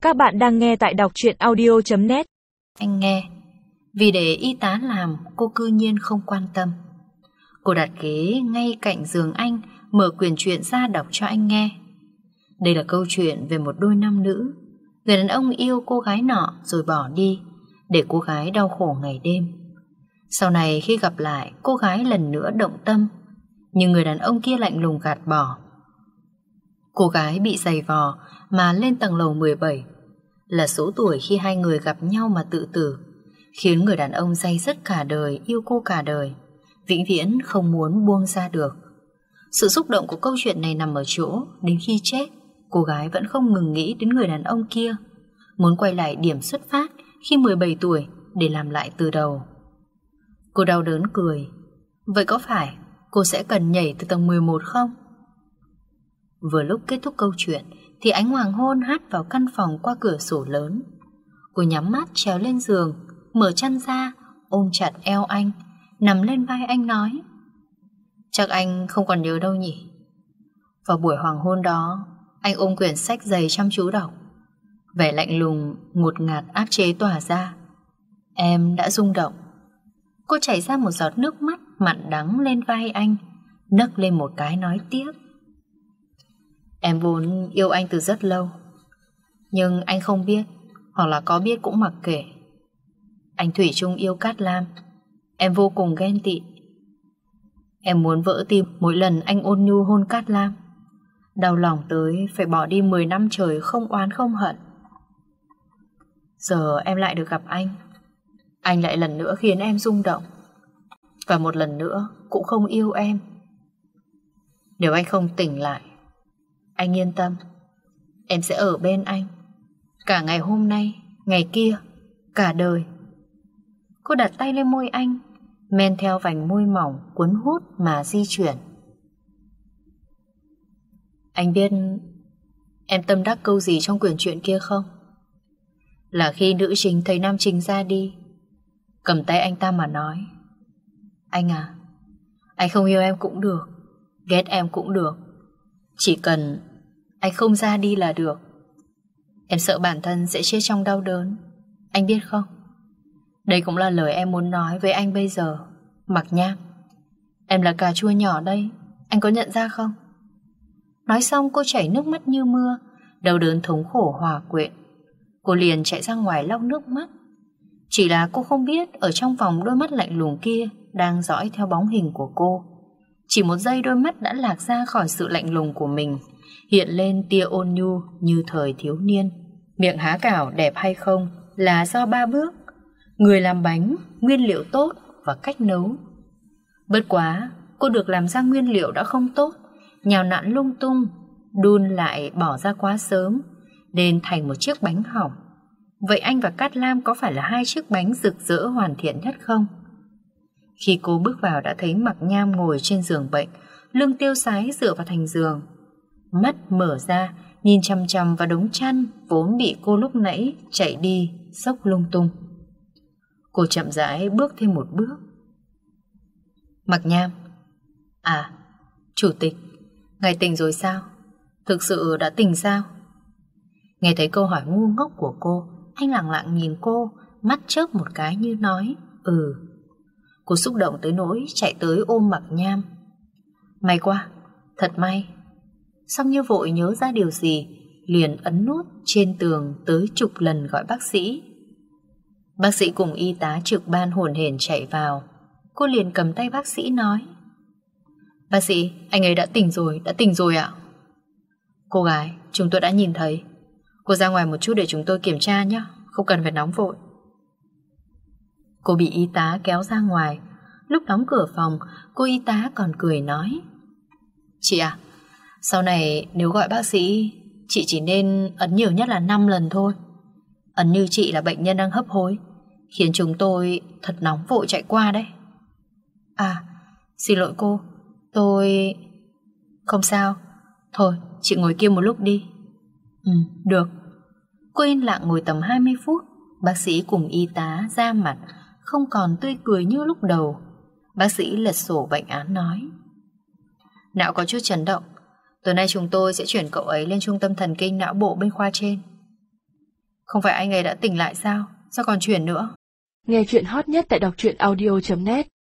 Các bạn đang nghe tại đọc truyện audio.net. Anh nghe. Vì để y tá làm, cô cư nhiên không quan tâm. Cô đặt ghế ngay cạnh giường anh, mở quyển truyện ra đọc cho anh nghe. Đây là câu chuyện về một đôi nam nữ. Người đàn ông yêu cô gái nọ rồi bỏ đi, để cô gái đau khổ ngày đêm. Sau này khi gặp lại, cô gái lần nữa động tâm, nhưng người đàn ông kia lạnh lùng gạt bỏ. Cô gái bị giày vò mà lên tầng lầu 17, là số tuổi khi hai người gặp nhau mà tự tử, khiến người đàn ông day dứt cả đời, yêu cô cả đời, vĩnh viễn không muốn buông ra được. Sự xúc động của câu chuyện này nằm ở chỗ, đến khi chết, cô gái vẫn không ngừng nghĩ đến người đàn ông kia, muốn quay lại điểm xuất phát khi 17 tuổi để làm lại từ đầu. Cô đau đớn cười. Vậy có phải cô sẽ cần nhảy từ tầng 11 không? Vừa lúc kết thúc câu chuyện thì ánh hoàng hôn hắt vào căn phòng qua cửa sổ lớn. Cô nhắm mắt trèo lên giường, mở chăn ra, ôm chặt eo anh, nằm lên vai anh nói: chắc anh không còn nhớ đâu nhỉ? Vào buổi hoàng hôn đó, anh ôm quyển sách dày chăm chú đọc. Vẻ lạnh lùng, ngột ngạt áp chế tỏa ra. Em đã rung động. Cô chảy ra một giọt nước mắt mặn đắng lên vai anh, nấc lên một cái nói tiếp: em vốn yêu anh từ rất lâu, nhưng anh không biết, hoặc là có biết cũng mặc kệ. Anh thủy chung yêu Cát Lam. Em vô cùng ghen tị. Em muốn vỡ tim mỗi lần anh ôn nhu hôn Cát Lam, đau lòng tới phải bỏ đi 10 năm trời không oán không hận. Giờ em lại được gặp anh lại lần nữa khiến em rung động, và một lần nữa cũng không yêu em. Nếu anh không tỉnh lại, anh yên tâm, em sẽ ở bên anh, cả ngày hôm nay, ngày kia, cả đời. Cô đặt tay lên môi anh, men theo vành môi mỏng cuốn hút mà di chuyển. Anh biết em tâm đắc câu gì trong quyển truyện kia không? Là khi nữ chính thấy nam chính ra đi, cầm tay anh ta mà nói: anh à, anh không yêu em cũng được, ghét em cũng được, chỉ cần anh không ra đi là được. Em sợ bản thân sẽ chết trong đau đớn, anh biết không? Đây cũng là lời em muốn nói với anh bây giờ, Mặc Nham. Em là cà chua nhỏ đây, anh có nhận ra không? Nói xong cô chảy nước mắt như mưa, đau đớn thống khổ hòa quyện. Cô liền chạy ra ngoài lau nước mắt. Chỉ là cô không biết ở trong vòng đôi mắt lạnh lùng kia đang dõi theo bóng hình của cô. Chỉ một giây đôi mắt đã lạc ra khỏi sự lạnh lùng của mình, hiện lên tia ôn nhu như thời thiếu niên. Miệng há cảo đẹp hay không là do 3 bước: người làm bánh, nguyên liệu tốt và cách nấu. Bất quá cô được làm ra nguyên liệu đã không tốt, nhào nặn lung tung, đun lại bỏ ra quá sớm, nên thành một chiếc bánh hỏng. Vậy anh và Cát Lam có phải là hai chiếc bánh rực rỡ hoàn thiện nhất không? Khi cô bước vào đã thấy Mặc Nham ngồi trên giường bệnh, lưng tiêu sái dựa vào thành giường, mắt mở ra nhìn chằm chằm vào đống chăn vốn bị cô lúc nãy chạy đi xốc lung tung. Cô chậm rãi bước thêm một bước. Mặc Nham: à, chủ tịch, ngài tỉnh rồi sao? Thực sự đã tỉnh sao? Nghe thấy câu hỏi ngu ngốc của cô, anh lặng lặng nhìn cô, mắt chớp một cái như nói: ừ. Cô xúc động tới nỗi chạy tới ôm Mặc Nham. May quá, thật may. Xong như vội nhớ ra điều gì, liền ấn nút trên tường tới chục lần gọi bác sĩ. Bác sĩ cùng y tá trực ban hổn hển chạy vào. Cô liền cầm tay bác sĩ nói: bác sĩ, anh ấy đã tỉnh rồi ạ. Cô gái, chúng tôi đã nhìn thấy. Cô ra ngoài một chút để chúng tôi kiểm tra nhé, không cần phải nóng vội. Cô bị y tá kéo ra ngoài. Lúc đóng cửa phòng, cô y tá còn cười nói: chị à, sau này nếu gọi bác sĩ, chị chỉ nên ấn nhiều nhất là 5 lần thôi. Ấn như chị là bệnh nhân đang hấp hối, khiến chúng tôi thật nóng vội chạy qua đấy. À, xin lỗi cô, tôi... Không sao, thôi chị ngồi kia một lúc đi. Ừ, được. Cô yên lặng ngồi tầm 20 phút. Bác sĩ cùng y tá ra mặt không còn tươi cười như lúc đầu. Bác sĩ lật sổ bệnh án nói: não có chút chấn động, tối nay chúng tôi sẽ chuyển cậu ấy lên trung tâm thần kinh não bộ bên khoa trên. Không phải anh ấy đã tỉnh lại sao? Sao còn chuyển nữa? Nghe chuyện hot nhất tại đọc truyện audio.net.